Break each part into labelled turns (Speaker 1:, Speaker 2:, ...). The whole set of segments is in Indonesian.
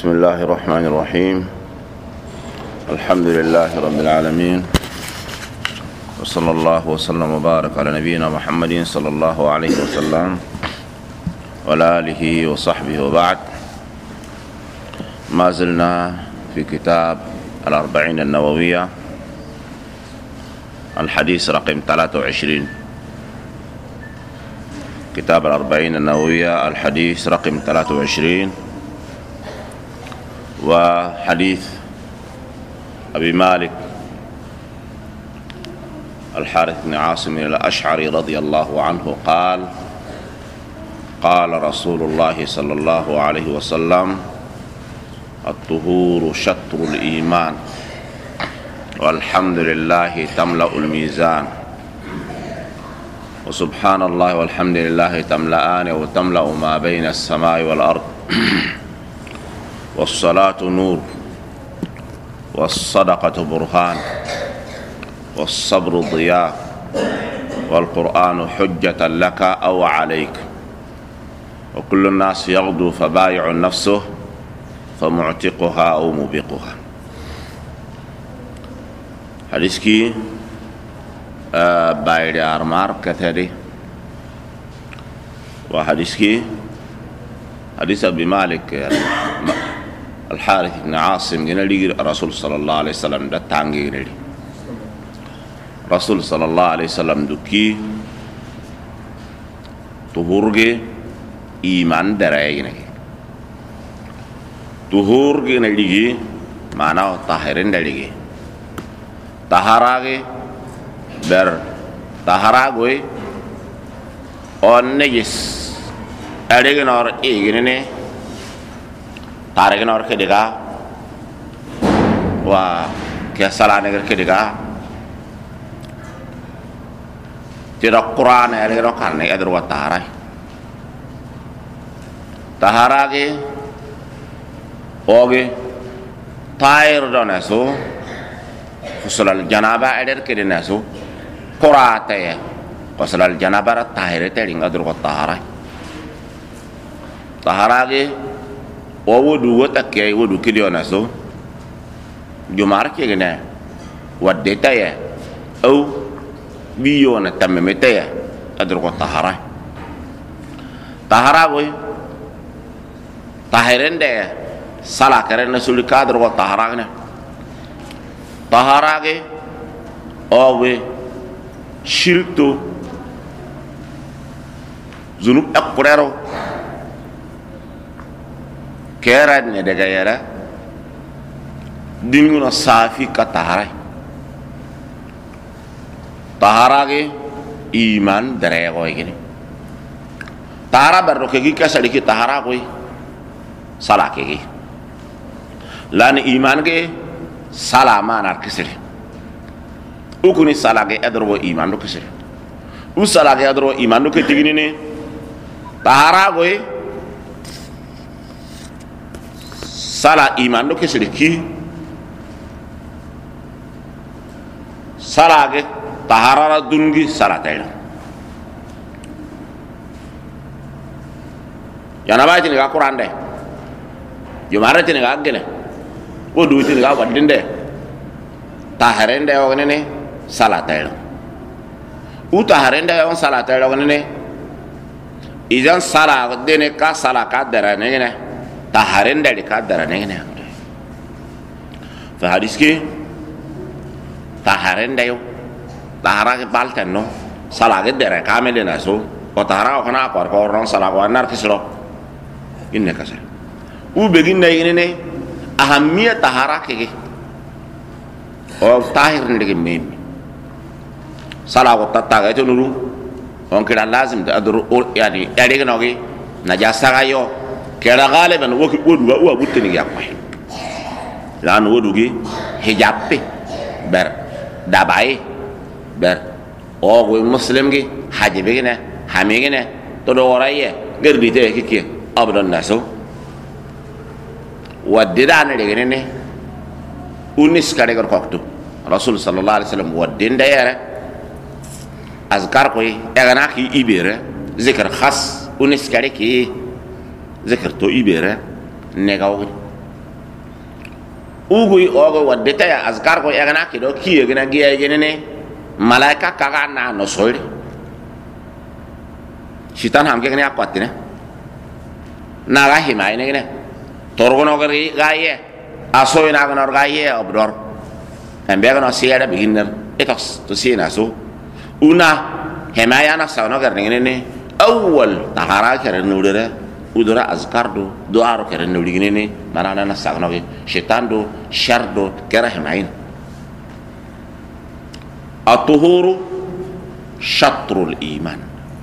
Speaker 1: بسم الله الرحمن الرحيم. الحمد لله رب العالمين، وصلى الله وسلم وبارك على نبينا محمد صلى الله عليه وسلم وعلى آله وصحبه وبعد. ما زلنا في كتاب الأربعين النووية، الحديث رقم 23. كتاب الأربعين النووية الحديث رقم 23، وحديث أبي مالك الحارث بن عاصم الأشعري رضي الله عنه قال: قال رسول الله صلى الله عليه وسلم: الطهور شطر الإيمان، والحمد لله تملأ الميزان، وسبحان الله والحمد لله تملأان وتملأ ما بين السماء والأرض، والصلاة نور، والصدقة برهان، والصبر ضياء، والقرآن حجة لك أو عليك، وكل الناس يغدو فبايع نفسه فمعتقها أو موبقها. حديث كي بايد أرمار كثيري، وحديث كي حديث أبي مالك الحارث بن عاصم جنالي رسول صلى الله عليه وسلم ده تانجي جنالي رسول صلى الله عليه وسلم دوكي طهورجي إيمان دراينه، طهورجي نليجي معناه طاهرين نليجي، طهاراجي بر طهاراجوي on نجس أديك نور إيجنني tarik nor kedega wa kiasala neger kedega tidak Quran ada ro karne ada wa tarai taharage oge tair donaso fusulal janaba ada kedenaso qurata ya fusulal janaba tahire teling ada wa tarai taharage o wodu wota ke wodu kidio na so jumar ke gene wadde taya au biyo na tamme taya adur ko tahara boy tahirende sala karen na suli kadur ko tahara ge o we shirkto zunub akurero kerad ne daga yara dinguno safi ka tahara ge iman dare go gini tahara barro ke gi ka sali ki tahara go sala ke gi lan iman ge salama nar kisri ukuni sala ge adro iman do kisri u sala ge adro iman do ke tigini ne tahara go sala iman do kesiri ki sala ge tahara dungi sala tayla yana ba tin ga Quran de jumara tin ga gele o du tin ga wadinde taharende o ne sala tayla u taharende o sala tayla o ne idan sala de ne ka sala ka dara ne taharin dari kadar ne fa hadis ki taharin dayo tahara ke baltan no sala ke dere kamele na so o tahara o kana ko ron sala ko nar kisro inne kasar u begin na ne ahammiya tahara ke o tahir ndege mem sala ko tatta ga to nuru on kira lazim da adru yani yade ga nogi najasa ga yo kera galiban wodu wa butini yakwe lan wodugi hijabe ber dabai ber ogo muslim gi hajibe gene hamigene to do waraye gerbite kike abdan naso wadidane de gene unis kare gor koktu rasul sallallahu alaihi wasallam wadinda yare azkar koy egana ki ibere zikr khas unis kare ki ذكرتو إبرة نجاو ugui ogo wadde ta azkar ko egana kido kiye gina giye gene malaika kaga na no soire shitan ham gene akwatine na ga himay ne gene torgono gari gaye aso ina ga nor gaye obdor embe ga no siya beginner etos to sina so una himaya na sa no gar ne awwal tahara kare nudere udura azkar do doaro kare nudigine ne manana na sa no ge shitan do shar do kare himayin at-tuhuru shatrul iman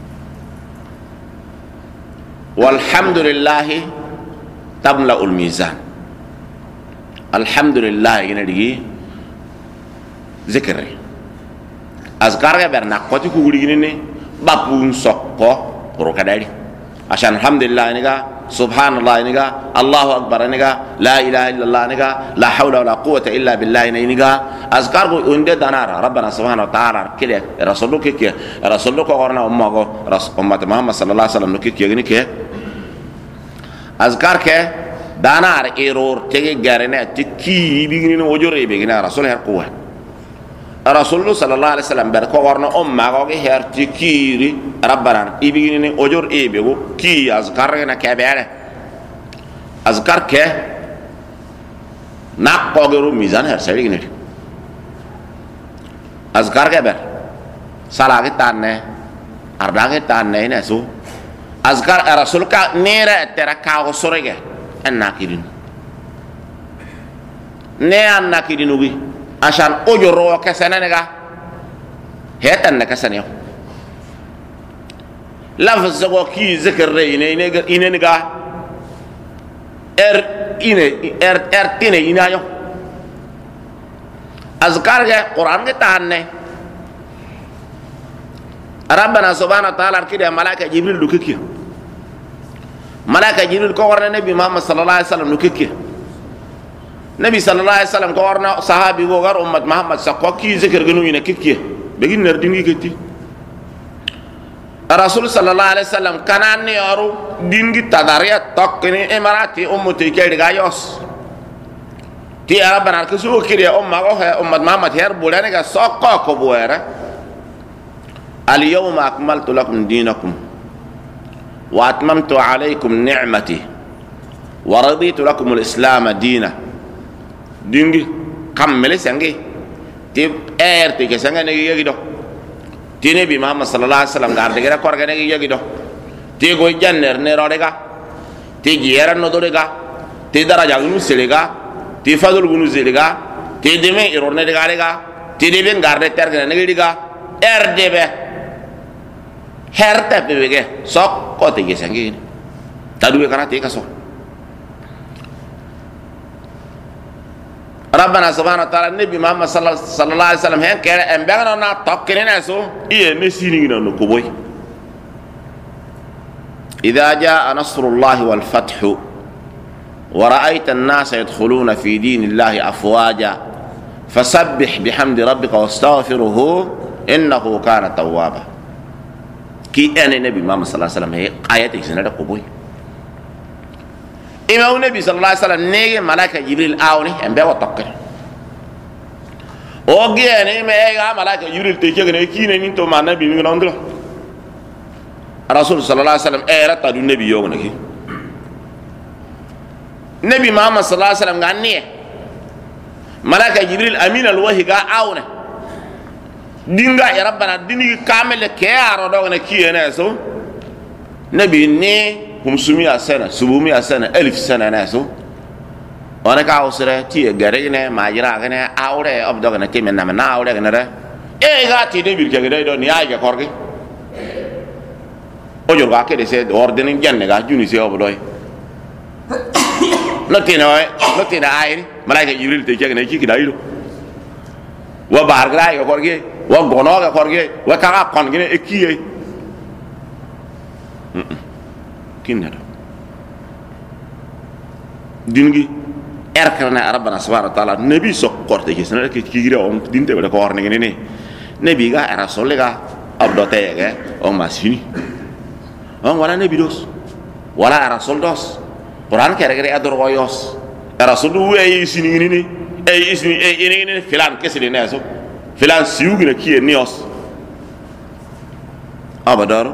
Speaker 1: walhamdulillah tamla'ul mizan alhamdulillah gina digi zikri azkar ga berna ko ti ku gini ne bapun sokko pro kadari asan alhamdulillah ni ga subhanallah ni ga allahu akbar ni ga la ilaha illallah ni ga la hawla wala quwwata illa billah ni ga azkar go unde danara rabbana subhanahu wa ta'ala kile rasuluke ke rasuluko gorna umma go ummat muhammad sallallahu alaihi wasallam ke gini ke azkar ke danar error tege garene tikki bigini no ojore be gina rasul her quwa rasulullah sallallahu alaihi wasallam ber ko warno umma go ge her tikiri rabbana ibigini ni ojor ebe go ki azkar na kebere azkar ke nak ko geru mizan her sari gini azkar ke ber salagi tanne ardage tanne ne so azkar rasul ka nera tera ka go sorege annakidin ne annakidin ugi asan ojoro kesana nega hetan na kesana yo lafz go ki zikr ine nega tine ina yo azkar ga quran ga tanne rabbana subhanahu wa ta'ala kide malaika jibril du kiki malaika jibril ko warna nabi muhammad sallallahu alaihi wasallam du kiki nabi sallallahu alaihi wasallam ko warna sahabi go gar ummat muhammad sakko ki zikr gnu ina kiki begin ner dingi kiti rasul sallallahu alaihi wasallam kanani aru dingi tadariya tokkini emarati ummati kedi ga yos ti rabbana ko su kire umma go ummat muhammad her bulane ga sakko ko buere al yawma akmaltu lakum dinakum wa atmamtu alaykum ni'mati wa raditu lakum al-islam dina dingi kammele sangi ti te ke sanga ne yegi do ti ne bi muhammad sallallahu alaihi wasallam garde gara korga ne yegi do ti go janner ne rodega ti jera no dorega ti daraja gunu selega ti fadul gunu selega ti deme irorne de garega ti de ben garde terga ne diga rdb herte bebege sok ko te gesangi tadu kana te kaso rabbana subhanahu wa ta'ala nabi muhammad sallallahu alaihi wasallam hen kere embega na tokkene na so iye ne sini no ko boy idha jaa nasrullahi wal fathu wa ra'aita an-nasa yadkhuluna fi dinillahi afwaja fasabbih bihamdi rabbika wastaghfiruhu innahu kana tawwaba ki ene nabi muhammad sallallahu alaihi wasallam ayati sinada ko boy imam nabi sallallahu alaihi wasallam nege malaika jibril awni embe wa tokke o gene me ga malaika jibril te kegene kine nin to ma nabi mi ngondro rasul sallallahu alaihi wasallam era ta du nabi yogna ki nabi muhammad sallallahu alaihi wasallam ganni malaika jibril amin al wahi ga awne dinga ya rabbana dini kamele ke aro do na kiyene so nabi ne hum sumi asana subumi asana alif sana na so ona ka usre ti gare ne majira gane awre obdo gane timen na na awre gane re e ga ti de bir ke gade do ni ay ga korgi o jor ga ke de se ordinin janne ga juni se obdo no tina ay malaika jibril te ke gane ki kidaido wa bar gra ga korgi wa gono ga korgi wa ka kon gene ekiye kinna dingi erkana rabbana subhanahu wa ta'ala nabi sokkorte ke sanade ke kigira on dinte be ko warne ngene nabi ga rasul ga abdo tege on masini on wala nabi dos wala rasul dos quran kere kere ador wayos rasulu we isini ni isini ini filan kesile ne so filan siugina ki nios abadar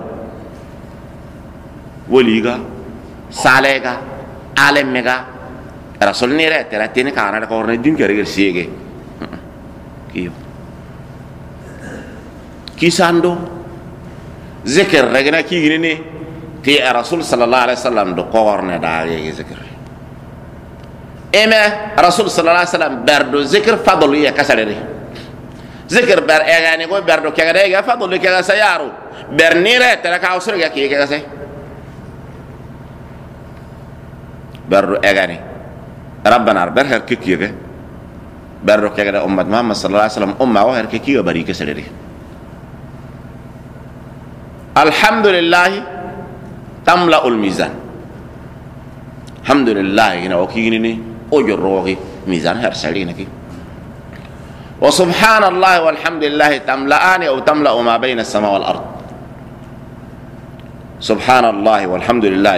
Speaker 1: woliga salega alemega rasul ni re tera tini kana ko ne din kere siege kiyo kisando zikr regna ki gini ni ti rasul sallallahu alaihi wasallam do ko ne da ye zikr eme rasul sallallahu alaihi wasallam berdo zikr fadlu ya kasarere zikr ber egani go berdo kegade ga fadlu kega sayaru ber ni re tera ka usur ga ki kega se berdo egani rabbana ber her kikiyege berdo kegade ummat muhammad sallallahu alaihi wasallam umma wa her kikiyo bari kasarere alhamdulillah tamla'ul mizan alhamdulillah ina okini ni ojorogi mizan har salina ki wa subhanallah walhamdulillah tamla'ani aw tamla'u ma bayna as-sama wal ard subhanallah walhamdulillah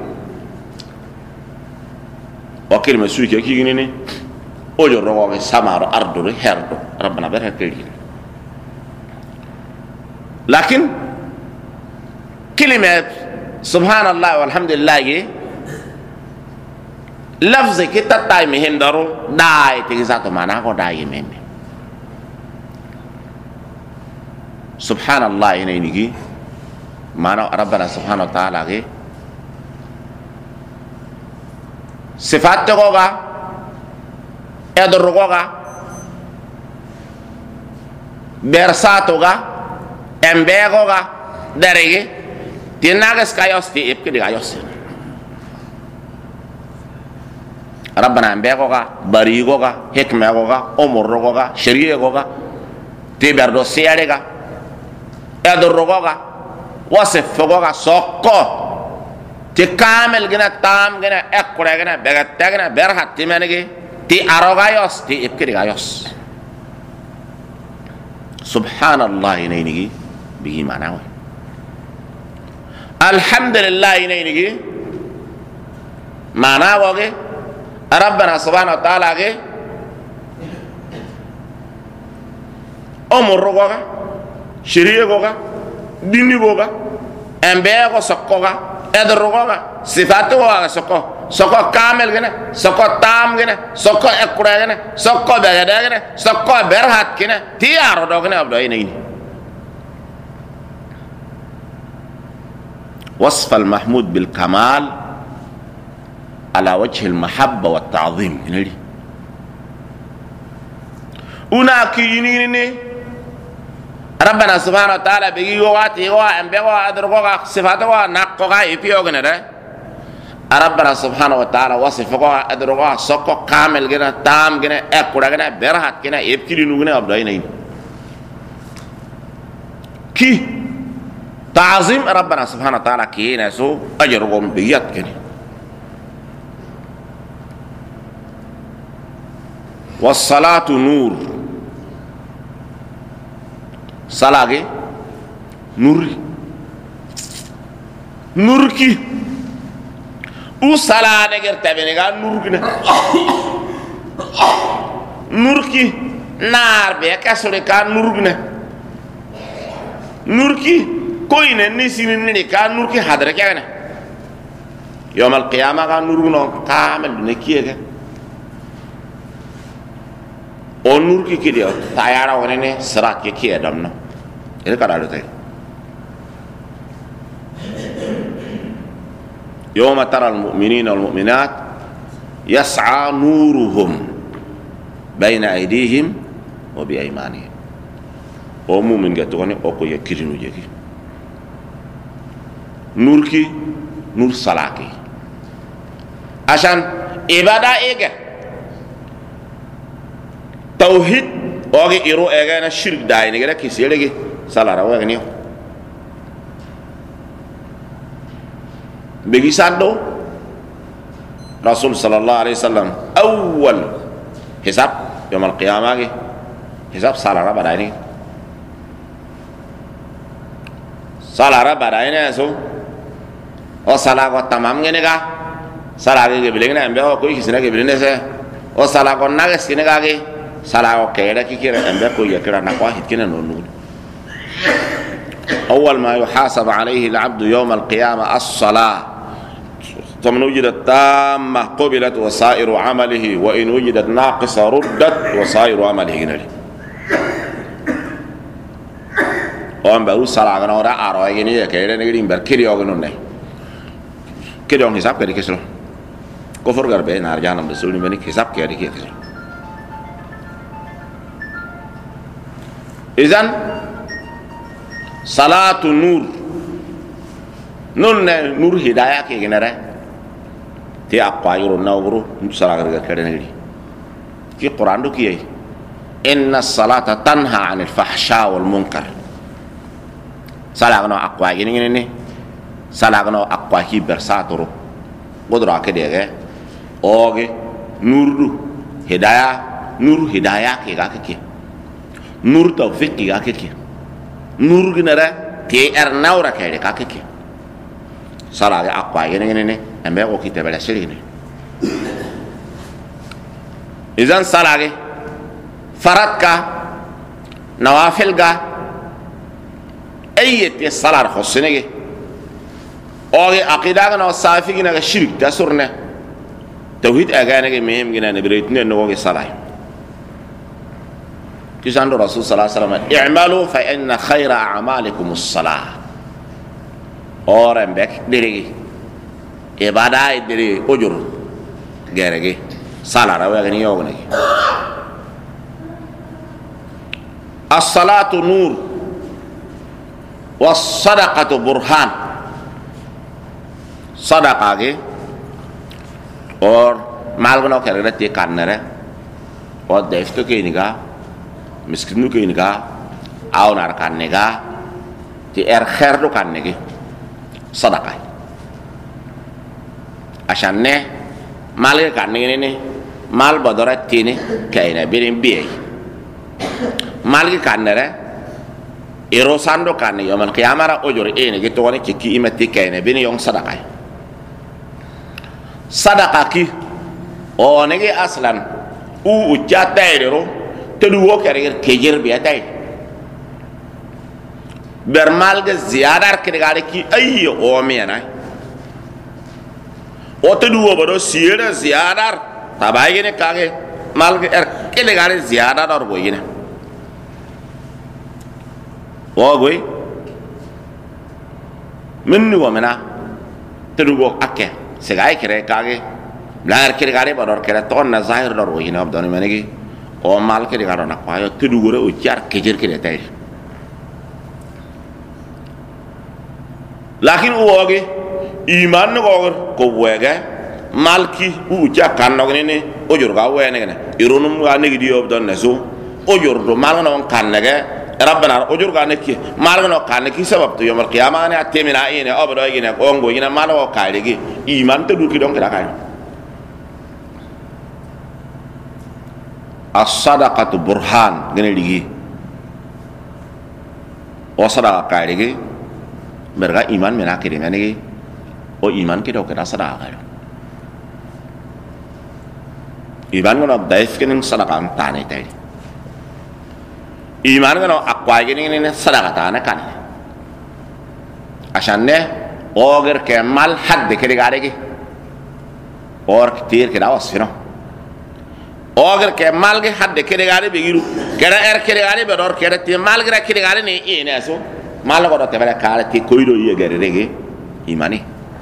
Speaker 1: wa kalima suki kini ni ojorogi sama ro ardu herdo rabbana barakali lakin kalimat subhanallah walhamdulillah lafz kita tay mi hendaro dai ti satu mana ko dai meme subhanallah ini gi mana rabbana subhanahu wa ta'ala ge sifat ko ga edo ko ga bersato ga embe ko ga darege tinagas kayos ti ip kidi kayos rabbana embe ko ga bari ko ga hikma ko ga umur ko ga shari'a ko ga ti berdo siare ga edo ko ga wasif ko ga sokko ti kamel gina tam gina ekure gina begat gina berhat ti menege ti arogayos ti ip kidi kayos subhanallah ini bihi manawi alhamdulillah ini mana woge rabbana subhanahu wa ta'ala ge umur goga shiriye goga dini goga embe go sokkoga edro goga sifatu goga sokko kamel gene sokko tam gene sokko ekura gene sokko begada gene sokko berhat gene tiaro do gene abdo ini وصف المحمود بالكمال على وجه المحبة والتعظيم نري هناك ينيني ربنا سبحانه وتعالى بيجي واتي وان بيجوا ادرغوا صفاتوا نقوا يبيوغنا ده ربنا سبحانه وتعالى وصفوا ادرغوا سوكو كامل جنا تام جنا اكورا جنا برهات جنا يبكي نوغنا ابداين كي تعظيم ربنا سبحانه وتعالى كي نسو أجرهم بيات كني والصلاة نور صلاة نور نور كي وصلاة نجر تبينيكا نور كنا نور كي نار بيكا سوريكا نور كنا نور كي کوئی نہیں سیننے کا نور کی حاضر کیا ہے یوم القیامہ کا نور نو کامل نے کیے گئے اور نور کی کیا تیارا ہونے نے سرات کے کیا دم نو یہ کرا لیتے یوم ترى المؤمنین والمؤمنات يسعى نورهم بين أيديهم وبأيمانهم او مومن گتونے او کو یکرینو جگی نور کی نور صلاة کی عشان عبادة ایگا توحید اوگی ایرو ایگا نا شرک دائی نگرہ کسی لگی صلاة رو ایگا نیو بگی ساتھ دو رسول صلی اللہ علیہ وسلم اول حساب یوم القیامہ کی حساب صلاة رو بدائی نہیں صلاة رو بدائی نہیں ایسو और सलाह को तमाम गने का salage ge bilengna ambe ko kisina ge bilene se o sala ko naga skine gage sala o kera kikira ambe ko yakira na ko hitkina nonu أول ما يحاسب عليه العبد يوم القيامة الصلاة فمن وجدت تامة قبلت وسائر عمله وإن وجدت ناقصة ردت وسائر عمله جنري وأن بقول صلاة أنا ورا أروى جنيه كيرا نقولين بركيري أغنون نه كيري أغني حساب كذي كسر كفر كربه نارجانا بسولي مني حساب كذي كسر إذن صلاة نور نور هداية كي جنرا تي أقوى يرون ناورو صلاة غير كذا نقولي في القرآن دو كيه إن الصلاة تنهى عن الفحشاء والمنكر صلاة غنا أقوى جنيني صلاة غنا أقوى كي برساتورو قدرة كده جه أوجي نور دو هداية نور هداية كي كي نور توفيق كي كي nur ginara te naura kayde kakeke sala ga akwa yene ambe ko kite bela sirine izan sala ga faratka nawafil ga ayati salar khosnege oge aqida ga no safi gina ga shirk ta surne tawhid agane ga mehem gina ne biretne no go sala كيسان الرسول صلى الله عليه وسلم اعملوا فإن خير أعمالكم الصلاة أورم بك دري إبادة دري أجر غيرك صلاة رواية غني يوغني الصلاة نور والصدقة برهان صدقة اور مالغنو كرغتي كانره اور دفتو كينيغا miskinu ke niga aw nar kan nega ti khair do kan negi sadaqa ashanne mal kan negi ne mal badara tini kayna birin biye mal kan nere ero sando kan yomal qiyamara ojor ene gitu woni ki imati kayna bin yong sadaqa sadaqa ki o negi aslan u ujatayro تلو وكرر كجير بيتاي برمال کے زیادہ کرگارے کی ای اومی ہے نا او تلو برو سیر زیادہ تباہی نے کہا مال کے کرگارے زیادہ اور وہی نا وہ گوئی منو ومنا تلو وہ اکے سگائے کرے کہا لار کرگارے برو کرے تو نظاہر اور وہی نا اب دونی میں نے کی o mal ke digaro nak payo tudugure o jar kejir ke detay lakin o oge iman ko wege malki u jakan no ne o jor ga wene ne ironum ga ne di ob don neso o jor do mal no kan ne rabbana o jor ga ne ki mal no kan ne ki sabab to yomar qiyamah ne atemina ine obdo ine ongo ine mal o kaide gi iman to du ki don ka kay as-sadaqatu burhan gene ligi o sadaqa kaide berga iman mena kiri ngani o iman ki do ka sadaqa iman ngono daif kening sadaqa tane tay iman ngono akwa gene ne sadaqa tane kan ashanne oger ke mal had kiri gare gi or tir ke dawas fino oger ke mal ge had kiri gare be giru kera kiri gare be dor kera ti mal gra kiri gare ne ine so mal go do te bere kala ti koido ye gare rege imani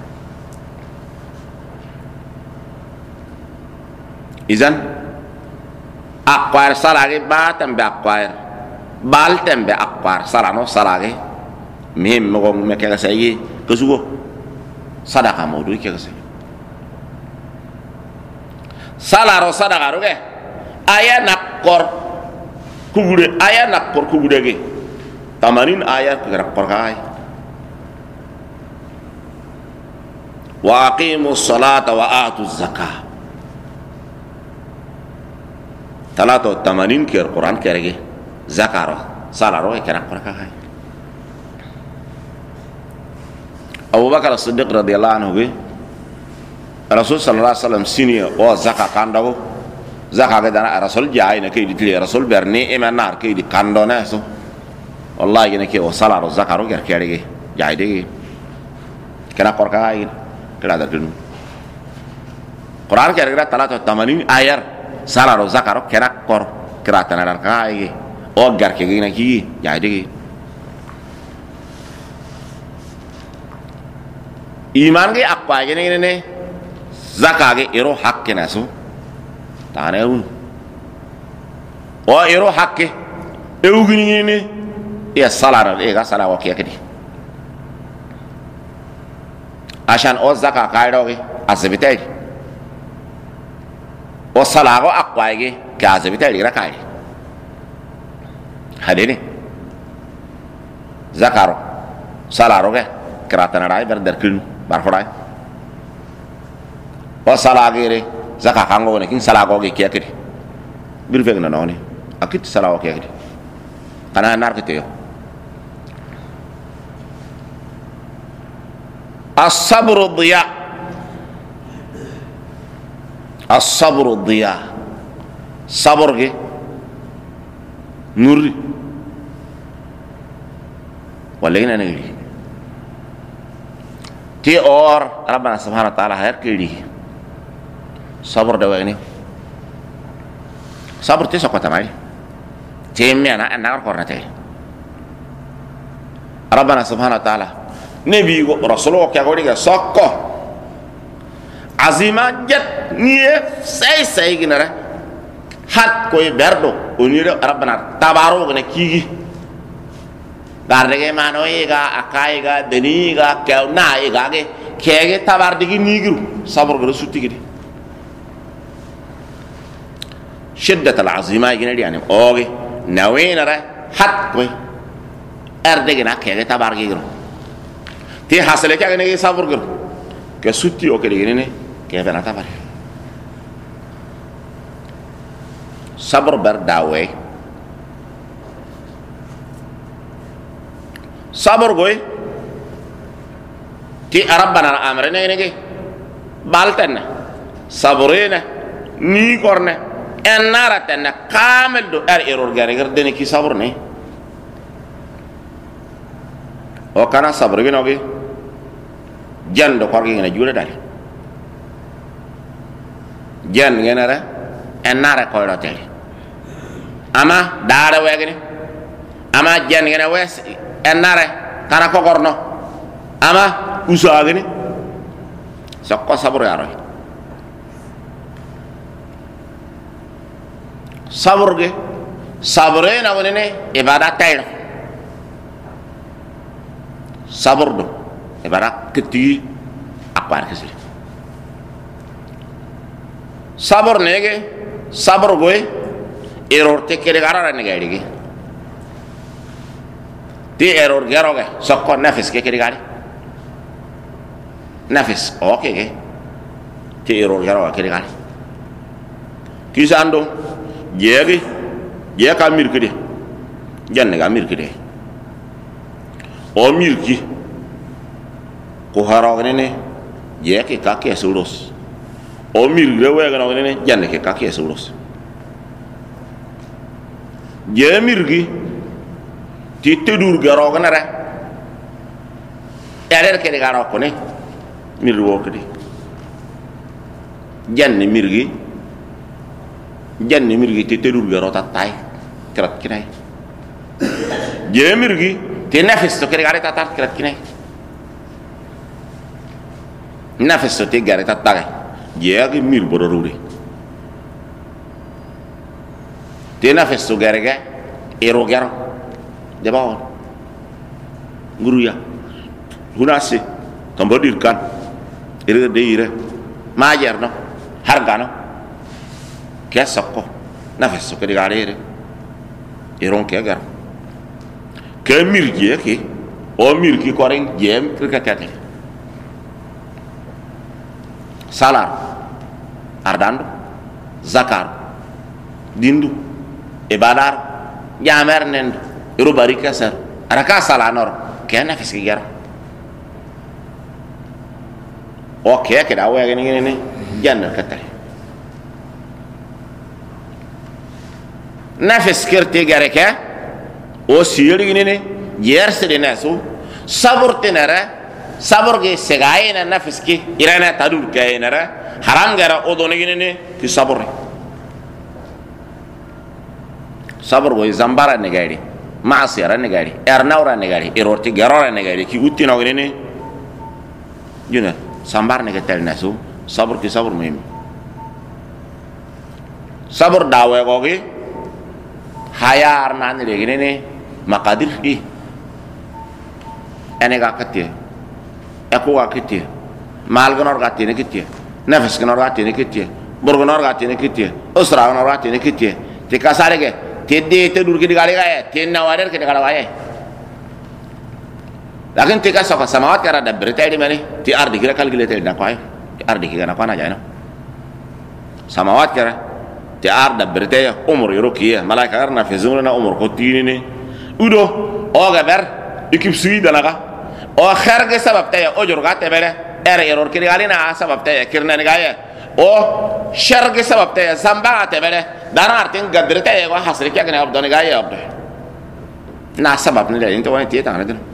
Speaker 1: izan akwar salage ba tambe akwar bal tambe akwar salano salage mihim mo me ke sayi ko sugo sadaqa modu ke sayi salaro sadaqa roge aya nakor kugude ge tamanin ayat gerak perkai wa aqimus salata wa atuz zakah talato tamanin ke Quran kerege zakaro salaro gerak perkai Abu Bakar As-Siddiq radhiyallahu anhu rasul sallallahu alaihi wasallam sini o zaka kandago zaka ga dana rasul jaay na kay di tili rasul berni e manar kay di kandona so wallahi ne ke o salaro zakaro ger kere ge jaay de kena korka ay kena da dunu Quran kere gra talata 80 ayar salaro zakaro kena kor kera tanar ka ay o ger ke ge na ki jaay de iman ge apa ge ne zakage ero hakke na so tane un o ero hakke e ugini ne ya salara e ga sala wa kiyakedi ashan o zaka kairo ge azbitai o sala go akwa ge ka azbitai ra kai hadene zakaro salaro ge kratana rai berderkin barforai o sala ge re zaka kango ne kin sala go ge kiyakedi birveg na noni akit sala wa kiyakedi kana narkete yo الصبر ضياء الصبر ضياء صبر ke nuri walena ngi ti or rabbana subhanahu wa ta'ala har kiri sabr da wani sabr ti sokota mai temmi ana korna te rabbana subhanahu wa ta'ala nebi rasulullah kya gori ga sokko azima jet nie sai ginara hat koy berdo onire rabbana tabaro gane kigi darde ge mano ega akai ga deni ga kew na ega ge kege tabar digi nigiru sabr go sutti gidi shiddat al azima ginari yani oge nawinara hat koy erde gina kege tabar gigiru ti hasale kya ne sabur gur ke sutti o ke ne ke bana tabare sabr bar dawe sabr goy ti arabana amre ne ge baltan sabrina ni korne en naratan kamel do error gare de ne ki sabr ne o kana sabr ge no ge jando korgi ngena jure dali jan ngena ra enara ko ro tele ama daara wegni ama jan ngena wes enara kana ko gorno ama usagni sakko sabr yaro sabr ge sabre na wonene ibadat tay sabr do ibarat keti akbar kesir sabor nege sabor goy error te kere garara nege dige ti error garoge sokko nafis ke kere gari nafis oke ge ti error garoge kere gari kisando jegi je ka mirkide janne ga mirkide o mirki ko haragne ne je ke ka ke suros o mir rewe ga ne janne ke ka ke suros je mirgi ti tedur garo ga nara erer ke garo ko ne mir wo ke di janne mirgi ti tedur garo ta tay krat kinai je mirgi ti nafis to ke garo ta tat krat kinai nafis te gare ta tage jeagi mir bodoruri te nafis to gare ga ero garo de bawon nguruya hunasi tambodir kan ere de ire majer no hargano kesakko nafis to gare ere eron ke garo ke mir jeeki o mir ki koreng jem kirkatete salar ardando zakar dindu ibadar jamer nendo irubari kasar araka salanor kena fiskigar oke da wa gini janna katal nafis kirti gareka o siri gini yerse de nasu sabur tenara sabur ge segaina nafis ki irana tadur kainara haram gara odone gini ki sabur sabur go zambara ne gari maasiyara ne gari ernaura ne gari irorti garora ne gari ki utti no gini juna sambar ne ketel nasu sabur ki sabur muhim sabur dawe go ge hayar nan le gini makadir ki ene ga katie aku ga katie mal gonor ga tine katie nafas gonor ga tine katie burgonor ga tine katie usra gonor ga tine katie ti kasare ge tidde te dur ki digale ga te nawader ki digala waye lakin ti kasaka samawat kara da berita di mani ti ardi kira kal gile te da kwaye ti ardi ki gana kwana jana samawat kara ti arda berita ya umur yurukiya malaika karna fi zumrana umur ko tinini udo o ga ber ikip sui dalaga o kharge sabab taya ojur ga te bere error ki digale na sabab taya kirna ni gaye o sharge sabab taya zamba te bere dana artin gadrita ya go hasri kya gane abdone ga ya abdo na sabab ni le into wani ti ta ngana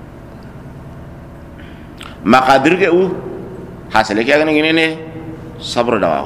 Speaker 1: maqadir ke u hasri kya gane gine ne sabr dawa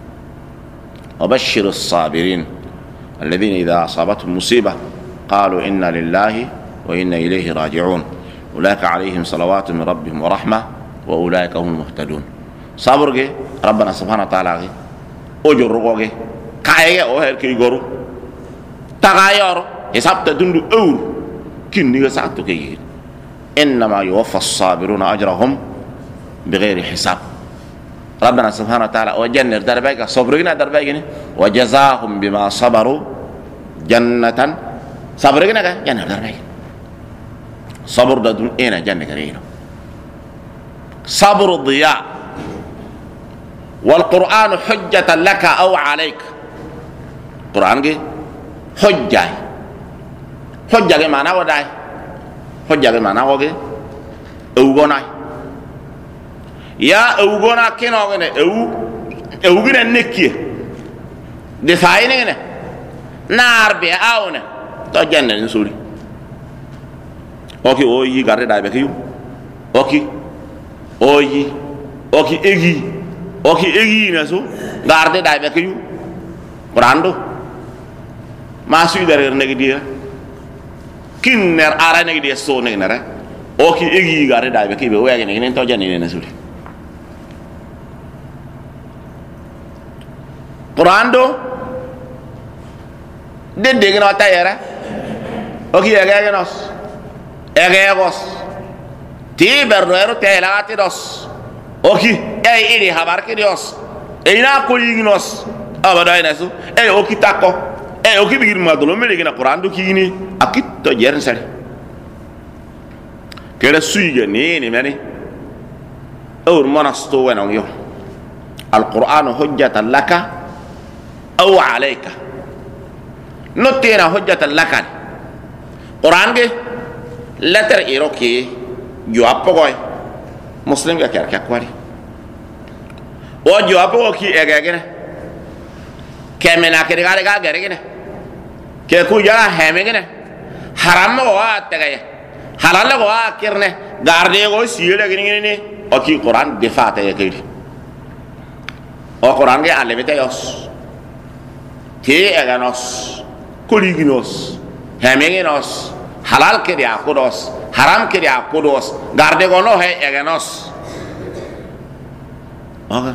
Speaker 1: وبشر الصابرين الذين إذا أصابتهم مصيبة قالوا إنا لله وإنا إليه راجعون أولئك عليهم صلوات من ربهم ورحمة وأولئك هم المهتدون صبر ربنا سبحانه وتعالى أجر رقوة كاية أوهر كي يقولوا تغاير حساب تدندو أور كن نغساتو كي إنما يوفى الصابرون أجرهم بغير حساب ربنا سبحانه وتعالى وجنر دربك صبرنا دربك وجزاهم بما صبروا جنة صبرنا جنة دربك صبر دون إنا جنة كرينه صبر الضياء والقرآن حجة لك أو عليك القرآن جي حجة معنى وداي حجة معنى وجه أوغناي يا أوغنا كنا غنى أوغنا نكية دفاعين غنى نار بيعاونه تجنن نسولي أوكي أوي غاري داي بكيو أوكي أوي أوكي إيجي نسو غاري داي بكيو براندو ما سوي دارير نجديه كينر أرا نجديه سو نجنره أوكي إيجي غاري داي بكيو بويا غنى تجنن نسولي Quran do de gna tayera oki egegnos egegos ti berroero te lagati dos oki e ili habar ki dos e ina ko yignos abada ina su e oki takko e oki bigir madolo mele gna Quran do kini akit to jern sare kera suige ni mani اور منستو ونو يو القرآن حجة لك أو عليك نتينا حجة لك قرآن ke letter iroki jawab pokoi muslim ga kar kakwari o jawab poki egegene kemena kere ga gare gene ke ku jara heme gene haram wa tagaya halal wa kirne garde go sile gene ne o ki Quran defata ya kiri o Quran ge alle beta yos te eganos koliginos hemengenos halal ke dia kudos haram ke dia kudos garde go no he eganos oga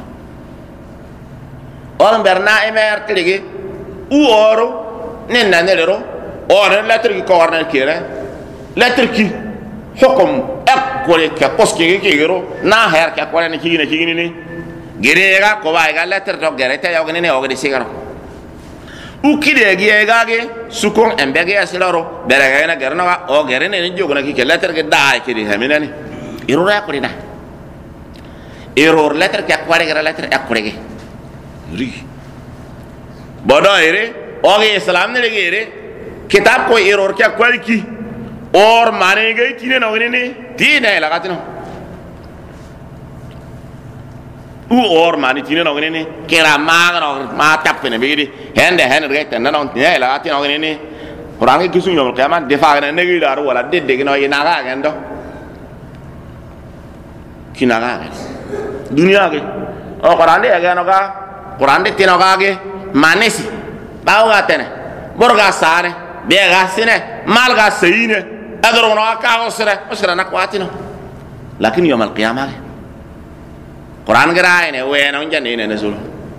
Speaker 1: on berna emer tiligi u oro nenna nelero on lettre ki corner kire lettre ki hukum ekole ke poski ke gero na her ke kwale ni kigini ni gerega ko ba ga lettre to gerete yo ne o de sigaro u kide gi ga ge sukon embege asilaro berega na gerna o gerene ni jogona ki ke lettre ke da ke di haminani irora ko dina error lettre ke kwale gara lettre ekore ge ri bodo ere o ge islam ne ge ere kitab ko error ke kwale ki और माने गई तीने नौगने ने तीन है लगा तीनों u or mani tine no ngene kera ma tapene be di hende rek tan non ne la ti no ngene Quran ke kisu nyom qiyamah defa ne ngi dar wala de no yina ga ngendo kinaga dunia ke o Quran de ga no ga Quran de tino ga ge manesi bawo ga tene borga sare be ga sine mal ga seine adro no ka osra na kwatino lakin yom al qiyamah Quran gerai ne we na unja ne sul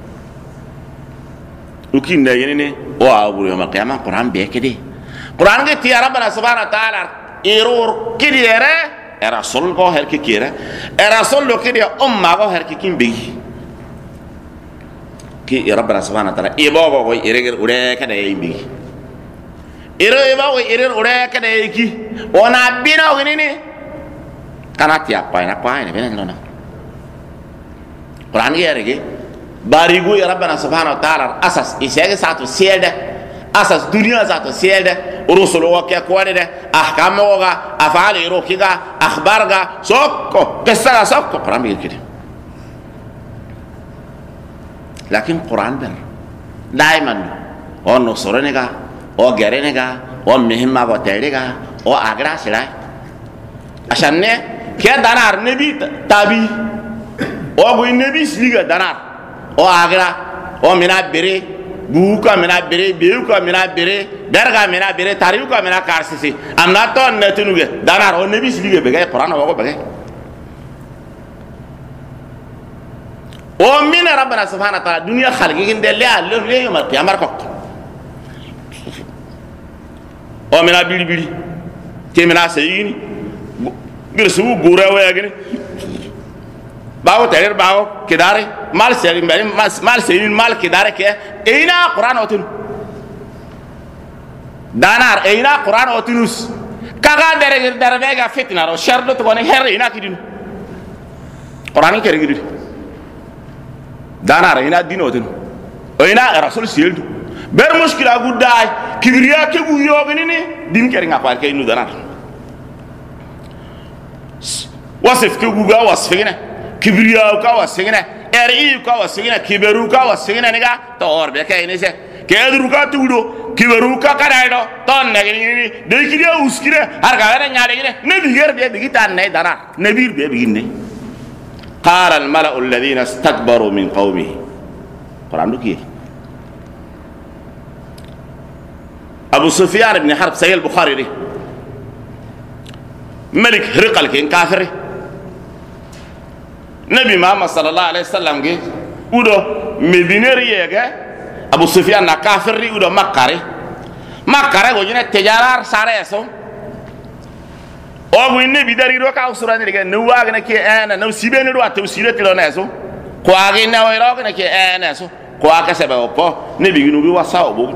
Speaker 1: ukin da yene o abu yom al qiyamah Quran be kedi Quran ke tiara rabbana subhanahu wa ta'ala irur kidire rasul ko her kikira rasul lo kidi umma ko her kikimbi ki rabbana subhanahu wa ta'ala ibo ko irege ure kada yimbi ibo ko irege ure kada yiki ona bina ngini kana tiapa na pa ne benen lona Quran ge barigu ya rabbana subhanahu wa ta'ala asas isege satu siede asas dunia satu siede urusul wa ke ko de ahkam wa afali rukiga akhbar ga sokko qissa sokko Quran bi kidi lakin Quran ber daiman on sorene ga o gerene ga o mehimma go tere ga o agra sila asanne ke danar nabi tabi o go nabi sliga danar o agra o mina bere buka mina bere beuka mina bere darga mina bere tariuka mina karsisi amna to netunuge danar o nabi sliga be ga Quran o go be o min rabbana subhanahu wa ta'ala dunya khalqin de la le yom al qiyamah ko o mina bili te mina sayini girsu gura wa gani bawo tarir bawo kidare mal seri mal sayini mal kidare ke eina Quran otun danar eina Quran otunus kaga dere ga fitna ro shardo to ne her ina kidin Quran ke rigidi danar ina dino otun eina rasul sieldu ber muskila gudday kibriya ke bu yogini ni din keri ngapar ke inu danar wasif ke guga wasfina kibriya ka wasfina eri ka wasfina kiberu ka wasfina niga to orbe ke ini se ke duru ka tudo kiberu ka karaido ton ne ni de kidiya uskire har ga ne nyaade ni ne biger be bigitan ne danar ne bir be biginne qala al mala'u alladhina istakbaru min qawmihi Quran duki Abu Sufyan ibn Harb Sahih al-Bukhari Malik Hirqal kin kafir Nabi Muhammad sallallahu alaihi wasallam ge udo Medineri yege Abu Sufyan na kafir udo Makkare go jine tijarar sare so o bu Nabi dari ro ka usura ni ge no waga ne ke ana no sibeni ro atu sire tilo na so ko agi na wa ro ne ke ana so ko aka sebe opo Nabi ginu bi wasa obo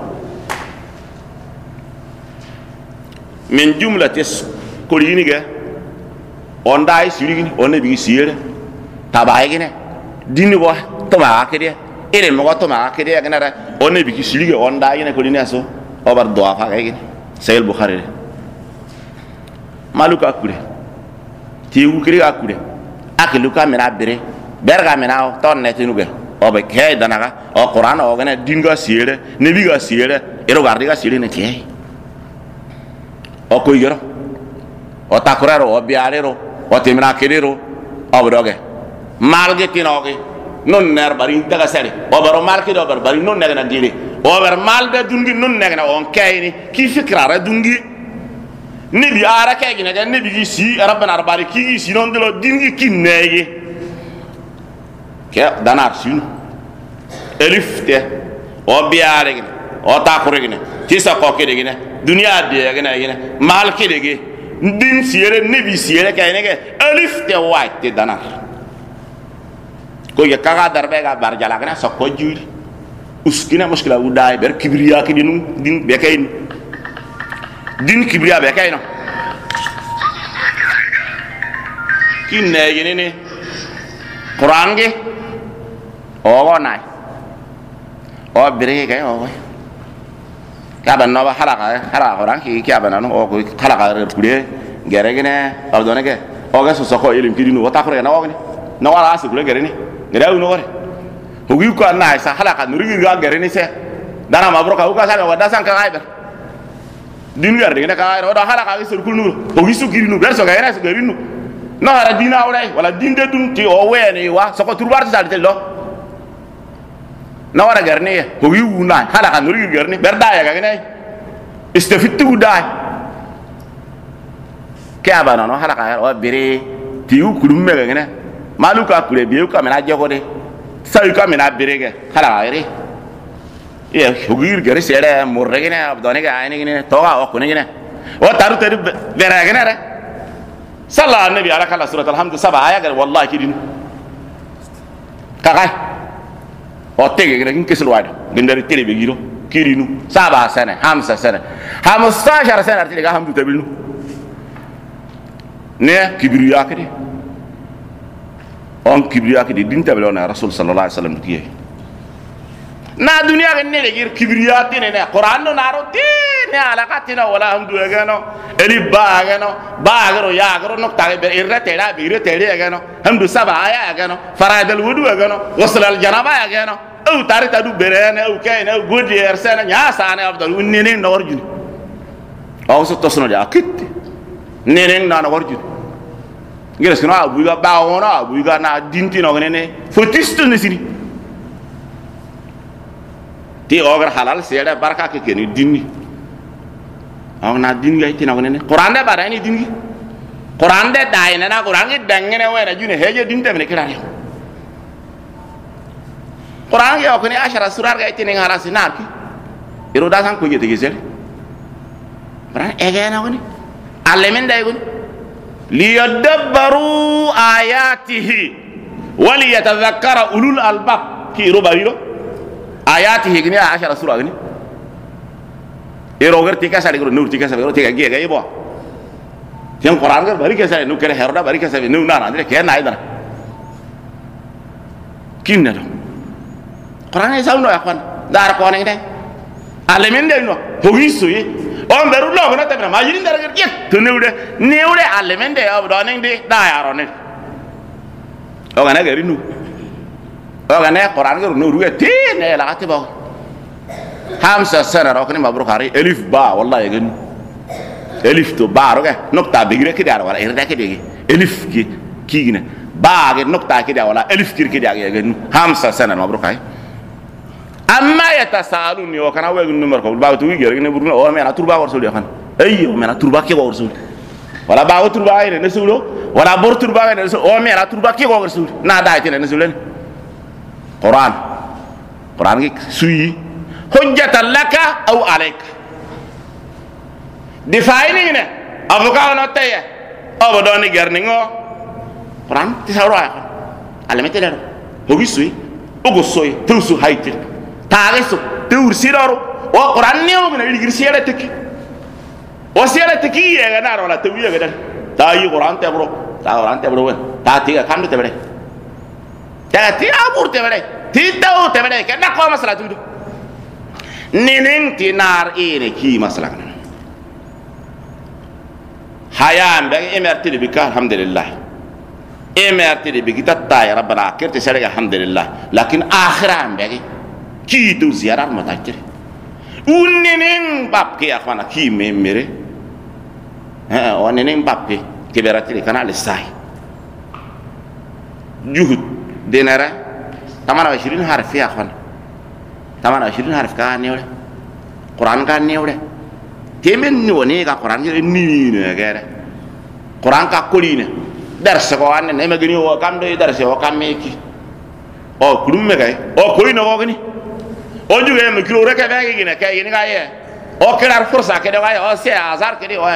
Speaker 1: min jumlatis kolini ge ondai sirigini onne bi sire tabai gine dini bo to ma akede ere mo to ma akede ganara onne bi sirige ondai gine kolini aso obar do afa gine Sahih Bukhari maluka akure tiwu kiri akure akiluka mena bere berga mena to netinuge obe ke danaga o Quran o gane dinga sire nebi ga sire ero gardiga sire ne tie o ko yoro o takuraro o biarero o temna kedero o broge malge tinoge non ner bari daga sere o baro marke do bari non nega na dile o bar malde dungi non nega na on kayni ki fikrara dungi nebi ara kaygi na nebi gi si rabbana bari ki si non delo dingi kinnegi ke danar sinu elifte o biarege o takurege tisa ko kedege dunia de gene mal kedege din siere nebi siere kayne ke alif te white danar ko ya kaga darbe ga barjala gana sokko juri uskina muskila uday ber kibriya ke din be kayn din kibriya be kayno kinne yene Quran ge o nay o bire ke o kaban no halaka Quran ki kaban no o ko halaka kure gere gene pardon ke o ga so ko ilim kidinu wata kore na o ne no wala asu kure gere ni ngada uno gore hogi ko na sa halaka nuri ga gare ni se dana mabro ka uka sa wada san ka aiber din gar de ka aiber wada halaka ga sur kulnu hogi su kirinu ber so ga ina su garinu no ara dina awrai wala dinde dun ti o wene wa so ko turbar sa de lo na wara garne hogi una halaka nuri garne ber da ya ga ne istafitu dai ke abana no halaka o bere ti u kulum me ga ne maluka kure biu ka mena jogo de sai ka mena berege halaka ire ye hugir gere sere morre ne abdone ga ayne ne to ga o kune ne o taru taru bere ga ne sallallahu alaihi ala kala surat alhamd saba aya ga wallahi kidin kaga o tege ga kin kesel wada gindari tele be giro kirinu saba sana hamsa sana 15 sana artile ga hamdu tabilnu ne kibriya kede on kibriya kede din tabelona rasul sallallahu alaihi wasallam kiye na dunia ga ne gir kibriya tine ne qur'an no naro tine ala katina wala hamdu ga no eli ba ga ro ya ga ro no ta be irrete la bi irrete ga no hamdu saba aya ga no faradal wudu ga no wasl al janaba ga no o tarita du berene o kayna godi ersena nya sane afdal wonnene no warjuni o so tosno ja kitti nenen na no warjuni ngira sino abu ga ba wona abu ga na dinti no ne fotisto ne sini ti ogar halal sede baraka ke keni dinni aw na dinga iti na ne qur'an de bara ni dingi qur'an de dai na qur'an ge dangene wena june heje dinte me kirani qur'an ge okoni 10 surar ga iti ne ngara sinarki iro da san ko je tege sel bara ege na woni alle men day gon li yadabbaru ayatihi wa li yatadhakkara ulul albab ki ro bariro ayatihi gini 10 surah gini eroger tika sare gro nur tika sare tika ge ga ibo tiang quran gar bari ke sare nu kere herda bari ke sare nu na andre ke na idana kinna do quran e sawno yakwan dar ko ne dai alemen de no hogisu yi on beru lo na tamna majiri ndara gar yet to newde alemen de abdo ne de da yaro ne o ga na gari nu o ga ne quran gar nu ruge ti ne la atiba hamsa sana rokni mabruk hari elif ba wallahi gan elif to ba roga nokta bigre ki dar wala irda ki degi elif ki gina ba ge nokta ki dar wala elif ki dar gan hamsa sana mabruk hay amma yatasaluni wa kana wa numar ko ba tu gere ne buruna o mena turba war sul kan ay o mena turba ki war sul wala ba o turba ay ne sulo wala bor turba ay ne o mena turba ki war sul na da ti ne sulen quran ki suyi hujjatan laka aw alayka difaini ne avoka no taye obo doni gerningo quran ti sawro ay alamete daro hogi suyi ogo soy tusu hayti tageso tur siroro o quran ne o na ligir siyala teki o siyala teki ye ga naro la tawiya ga dan tayi quran te bro ta ti ga kandu te bere ta ti abur te bere ti taw te bere ke na ko masala tu nenen tinar ene ki masala hayam be emerti de bika alhamdulillah emerti de bika ta ya rabbana kirti sare alhamdulillah lakin akhiran be ki tu ziyarar matakir unnenen bab ke akhwana ki memere onenen bab ke berati kana le sai juhud denara tamana 20 harfi akhwana tamana 20 harf ka ne wala quran ka ne wala temen ni woni ka quran ni ne gere quran ka koline darse ko anne ne magini o kam do darse o kam meki o kurum me kay o koy no ko gini o juge me kilo rek be gine kay ni ga ye o kirar fursa ke de ga o se azar ke de o